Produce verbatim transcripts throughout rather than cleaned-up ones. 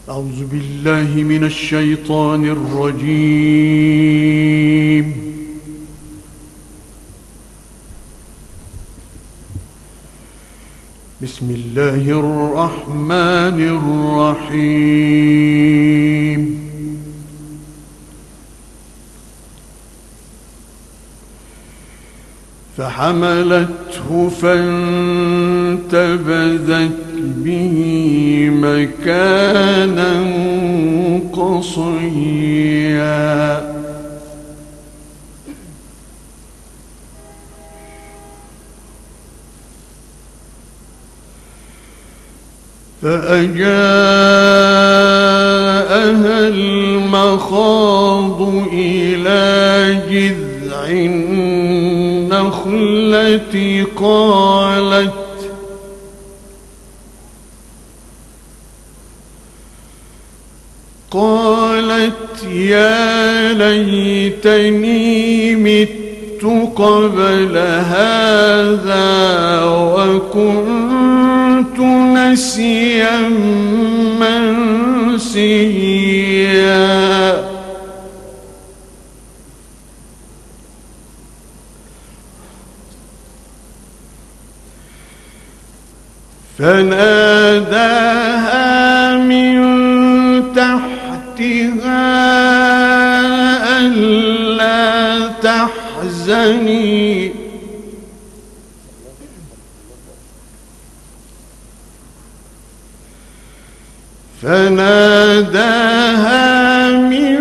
أعوذ بالله من الشيطان الرجيم. بسم الله الرحمن الرحيم. فحملته فانتبذت به مكانا قصيا فأجاءها المخاض إلى جذع النخلة قالت قالت يا ليتني مت قبل هذا وكنت نسيا منسيا. فناداها من تحتها ألا تحزني فناداها من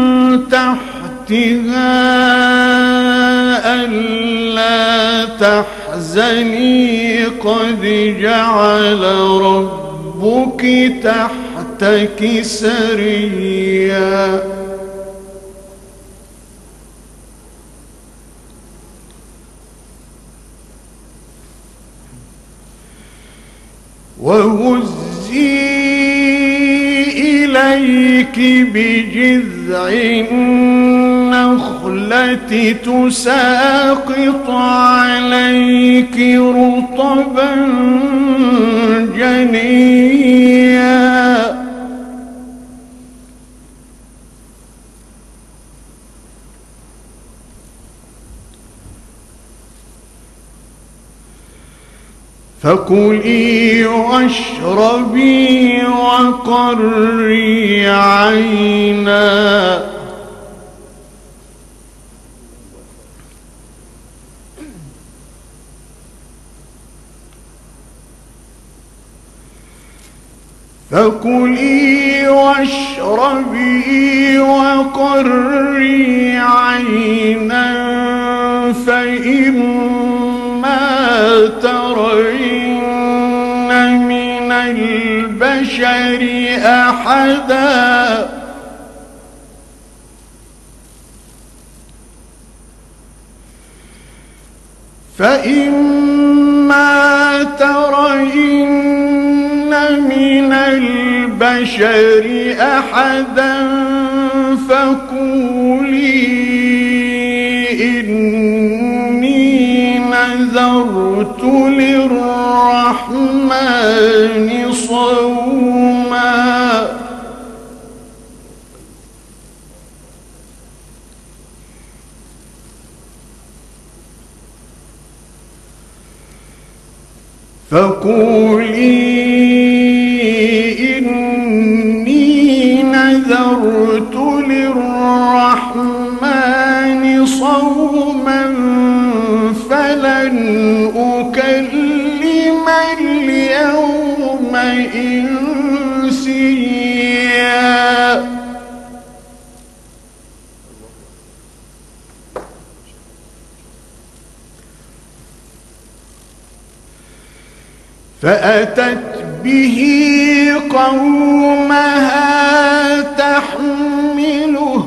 تحتها ألا تحزني قد جعل ربك تحتك سريا. وهزي إليك بجذع النخلة تساقط عليك رطبا جنيا. فكلي واشربي وقري عينا فكلي واشربي وقري عينا فإما ترين من البشر أحدا فإما ترين من البشر أحدا فقولي إني نذرت للرحمن صوما فقولي إني نذرت للرحمن صوما فلن أكلم اليوم إنسيا. فأتت به قومها تحمله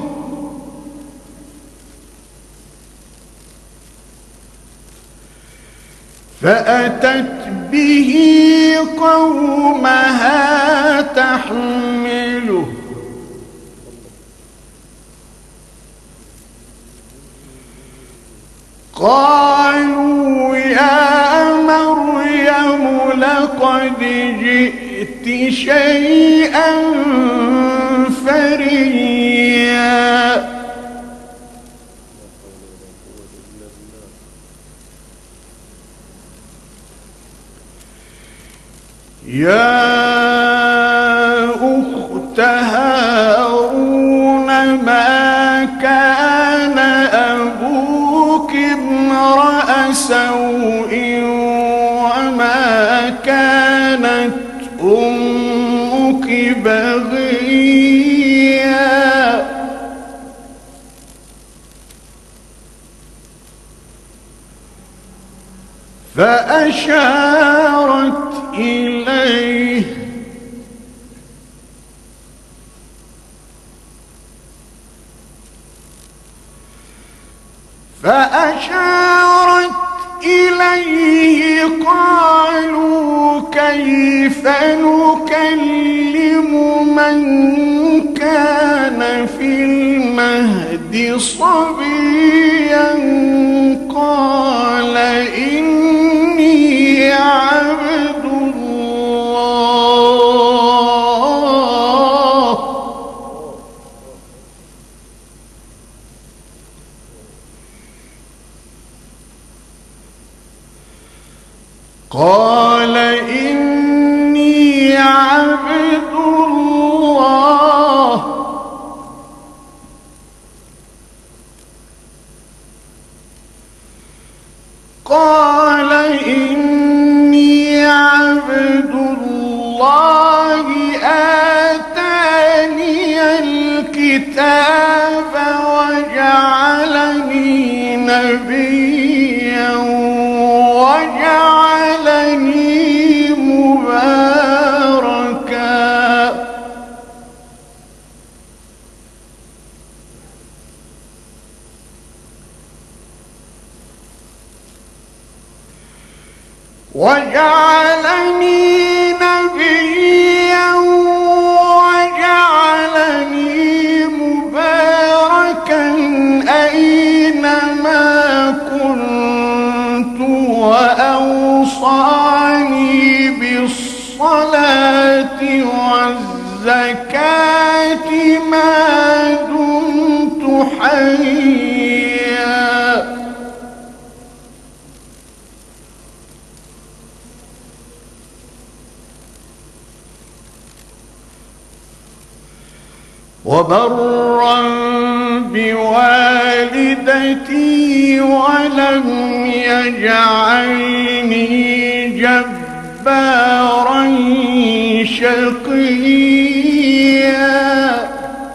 فأتت به قومها تحمله قالوا يا مريم لقد جئت شيئا يا أخت هارون ما كان أبوك امرأ سوء وما كانت أمك بغيا فأشارت إليه فأشارت إليه قالوا كيف نكلم من كان في المهد صبيا قال إني عبد الله قال إني عبد الله قال إني عبد الله آتاني الكتاب وجعلني نبيا وجعلني مباركا وجعلني نبيا وجعلني مباركا أينما كنت وأوصاني بالصلاة والزكاة ما دمت حيا وبرا بوالدتي ولم يجعلني جبارا شقيا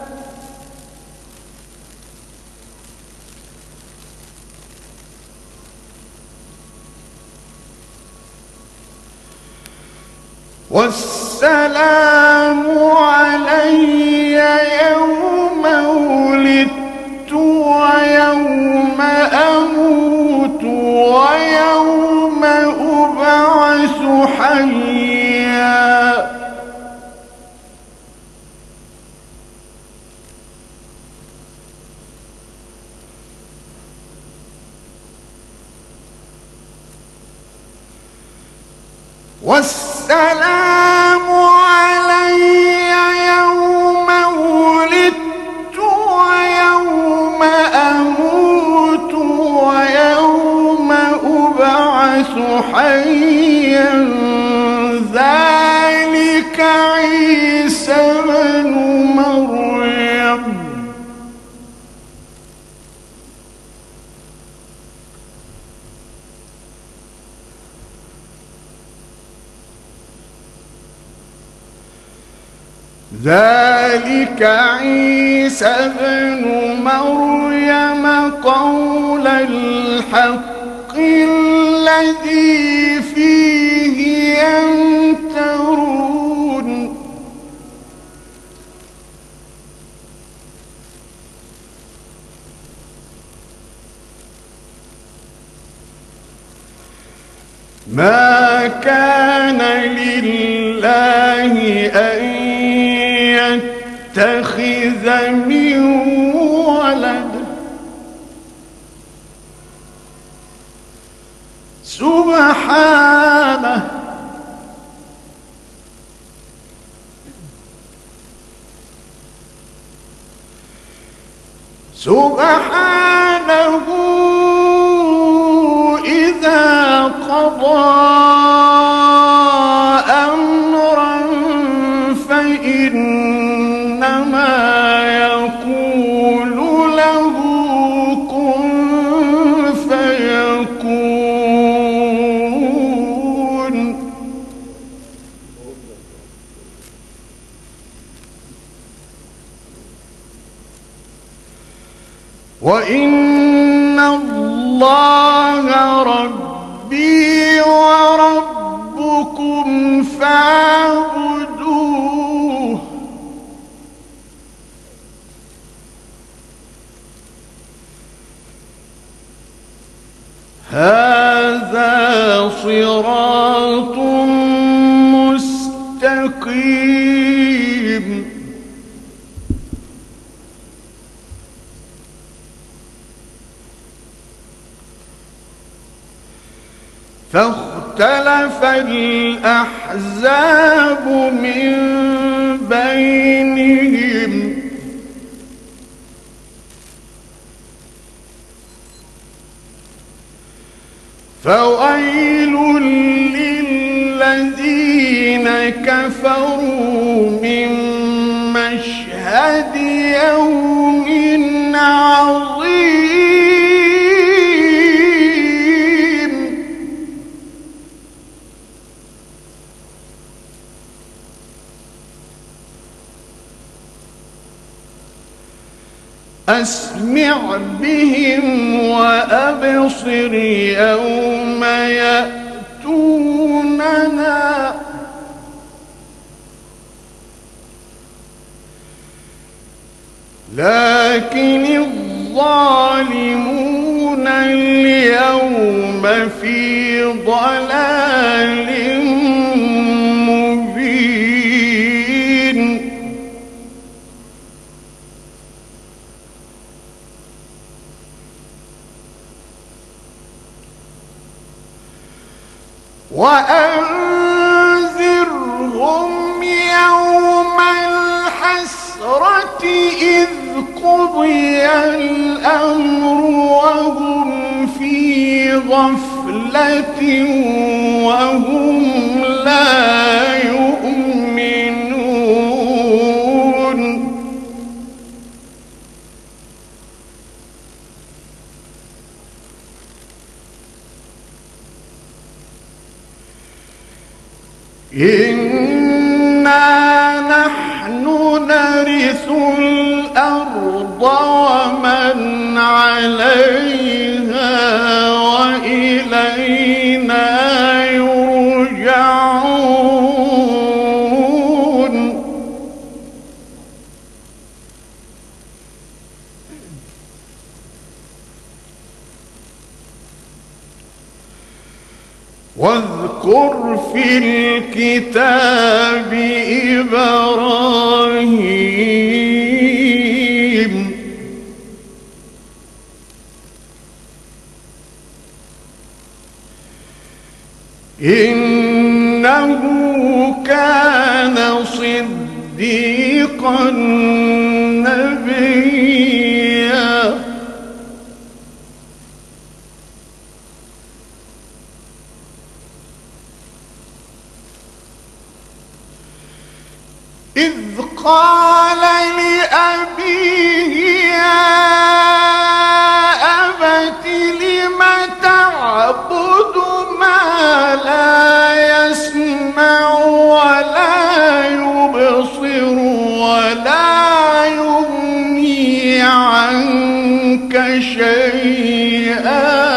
والسلام علي يوم ولدت ويوم أموت ويوم أبعث حيا والسلام علي يوم ولدت ويوم أموت ويوم أبعث حيا ذلك عيسى بن مريم ذلك عيسى بن مريم قول الحق الذي فيه يمترون ما كان لله أن يتخذ من ولد سبحانه سبحانه إذا قضى أمرا إنما يقول له كن فيكون. وإن الله ربي وربكم فاعبدوه هذا صراط مستقيم. فاختلف الأحزاب من بينهم فويل للذين كفروا من مشهد يوم عظيم. أسمع بهم وأبصر يوم يأتوننا لكن الظالمون اليوم في ضلال مبين. وأنذرهم يوم الحسرة إذ قضي الأمر وهم في غفلة وهم لا يؤمنون. إنا نحن نرث الأرض ومن عليها وإلينا يرجعون. واذكر في الكتاب إبراهيم إنه كان صديقا نبيا. إذ قال لأبيه يا أبت لم تعبد ما لا يسمع ولا يبصر ولا يغني عنك شيئا.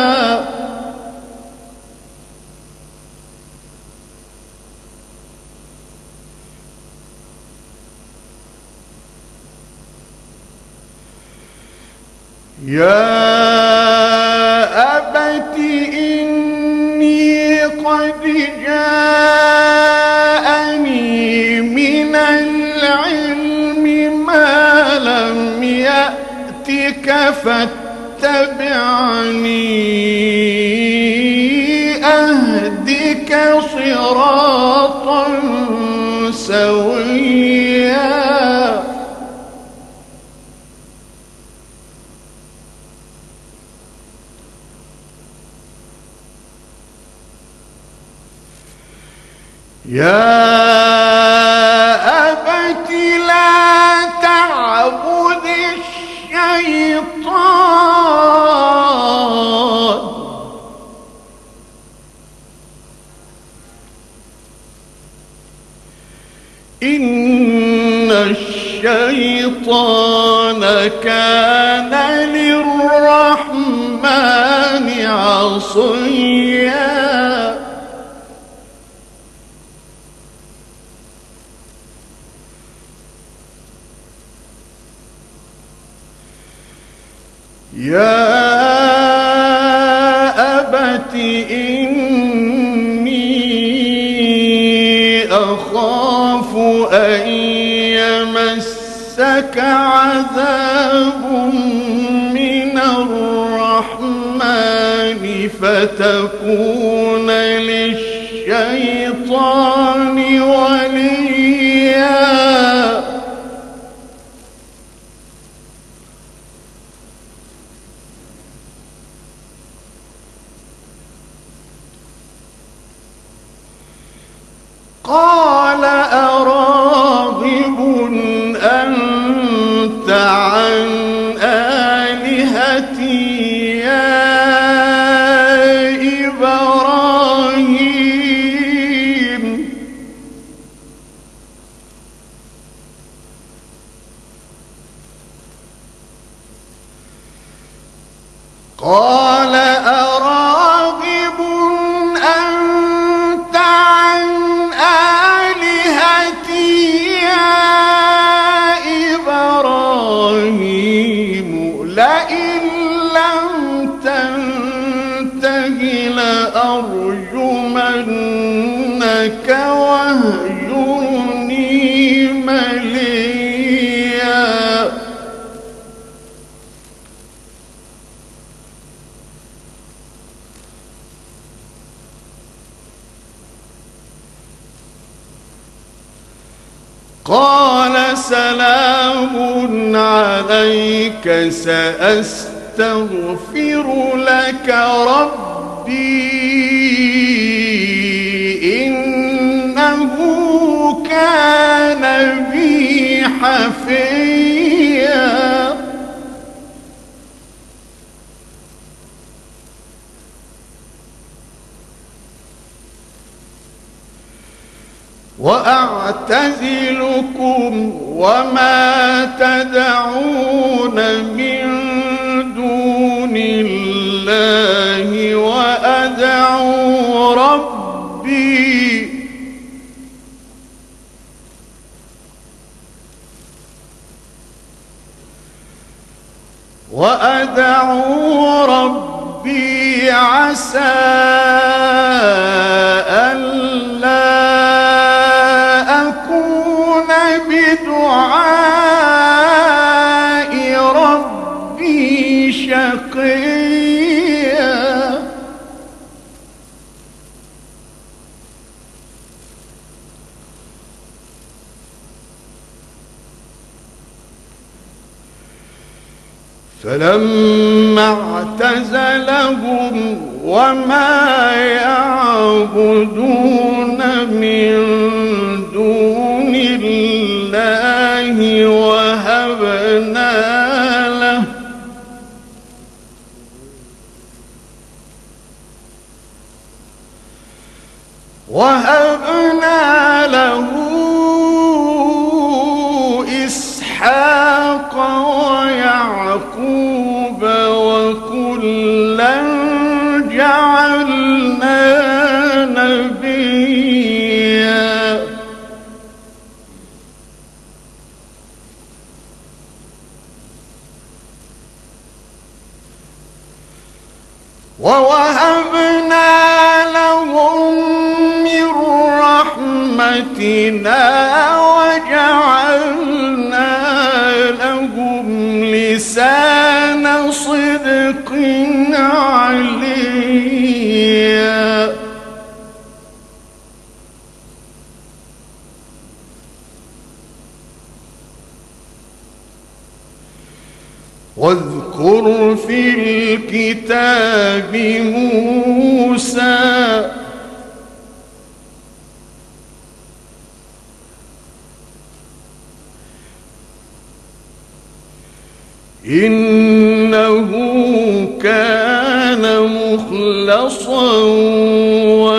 يا أبت إني قد جاءني من العلم ما لم يأتك فاتبعني أهدك صراطا سويا. يا أبت الشيطان كان للرحمن عصيا. يا أبت إني أخاف أن يمسك عذاب من الرحمن فتكون للشيطان وليا. قال أراغب أنت عن آلهتي يا إبراهيم؟ قال أراغب أنت عن آلهتي يا إبراهيم لئن لم تنته لأرجمنك واهجرني مليا. قال سلام عليك سأستغفر لك ربي إنه كان بي حفيا. وأعتزلكم وما تدعون من دون الله وأدعو ربي وأدعو ربي عسى ألا بدعاء ربي شقيا. فلما اعتزلهم وما يعبدون من دون الله وهبنا له وهبنا له إسحاق ويعقوب وكلا جعلنا نبيا. ووهبنا لهم من رحمتنا وجعلنا لهم لسان صدق عليا. واذكر في الكتاب موسى إنه كان مخلصا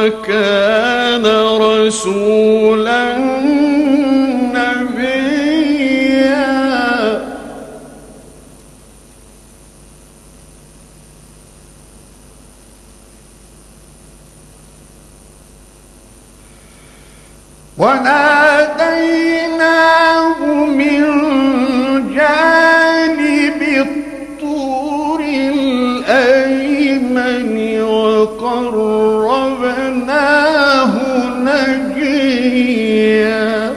وكان رسولا نبيا. وناديناه من جانب الطور الأيمن وقربناه نجيا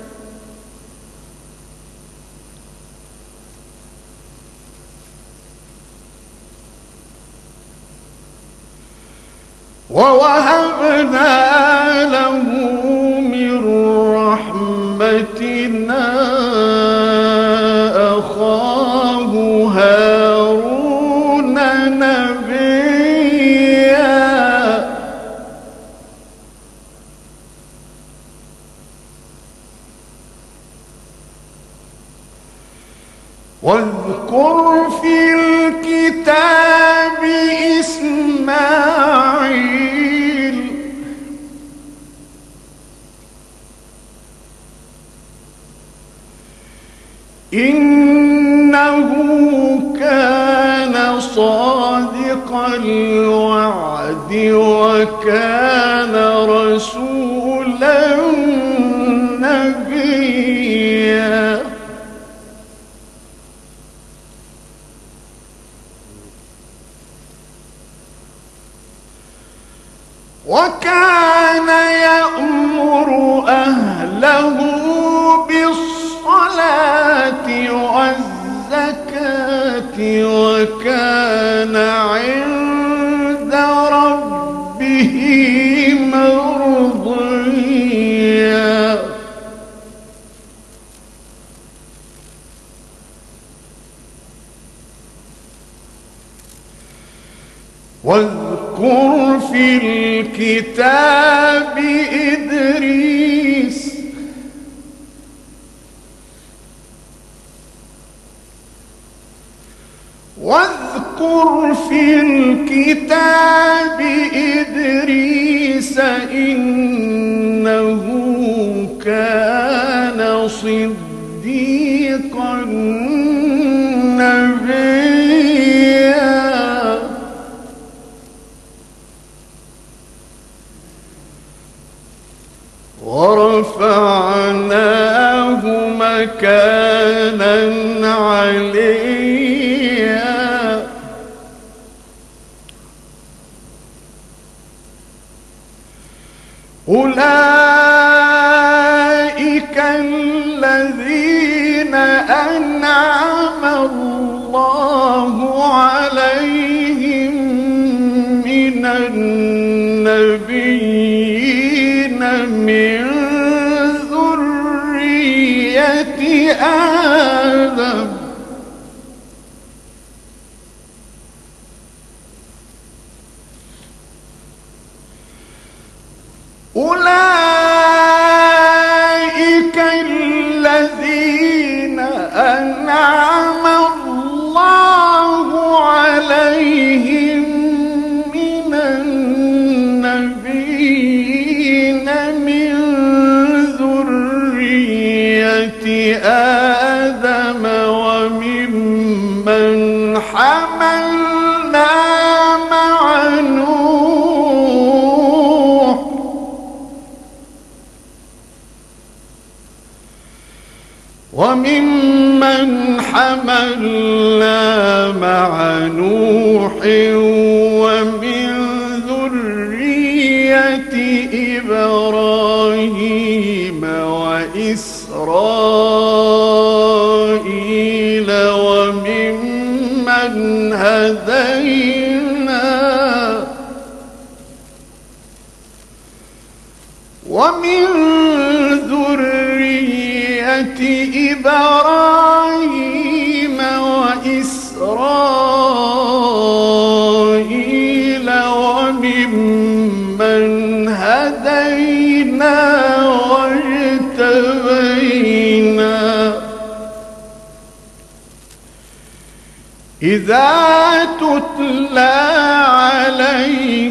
ووهبنا له من رحمتنا أخاه هارون نبيا واذكر في الكتاب إسماعيل إنه كان صادق الوعد وكان رسولا نبيا وكان يأمر أهله بالصلاة والزكاة وكان عند ربه مرضيا واذكر في الكتاب إدريس واذكر في الكتاب إدريس إنه كان صديقا نبيا ورفعناه مكانا عليا أولئك الذين أنعم الله عليهم من النبيين من ذرية آدم أولئك الذين أنعم الله عليهم من النبيين من ذرية آدم وممن حملنا مع نوح وممن حملنا مع نوح ومن ذرية إبراهيم وإسرائيل وممن هدينا ومن ذرية إبراهيم وإسرائيل وممن هدينا واجتبينا إذا تتلى عليه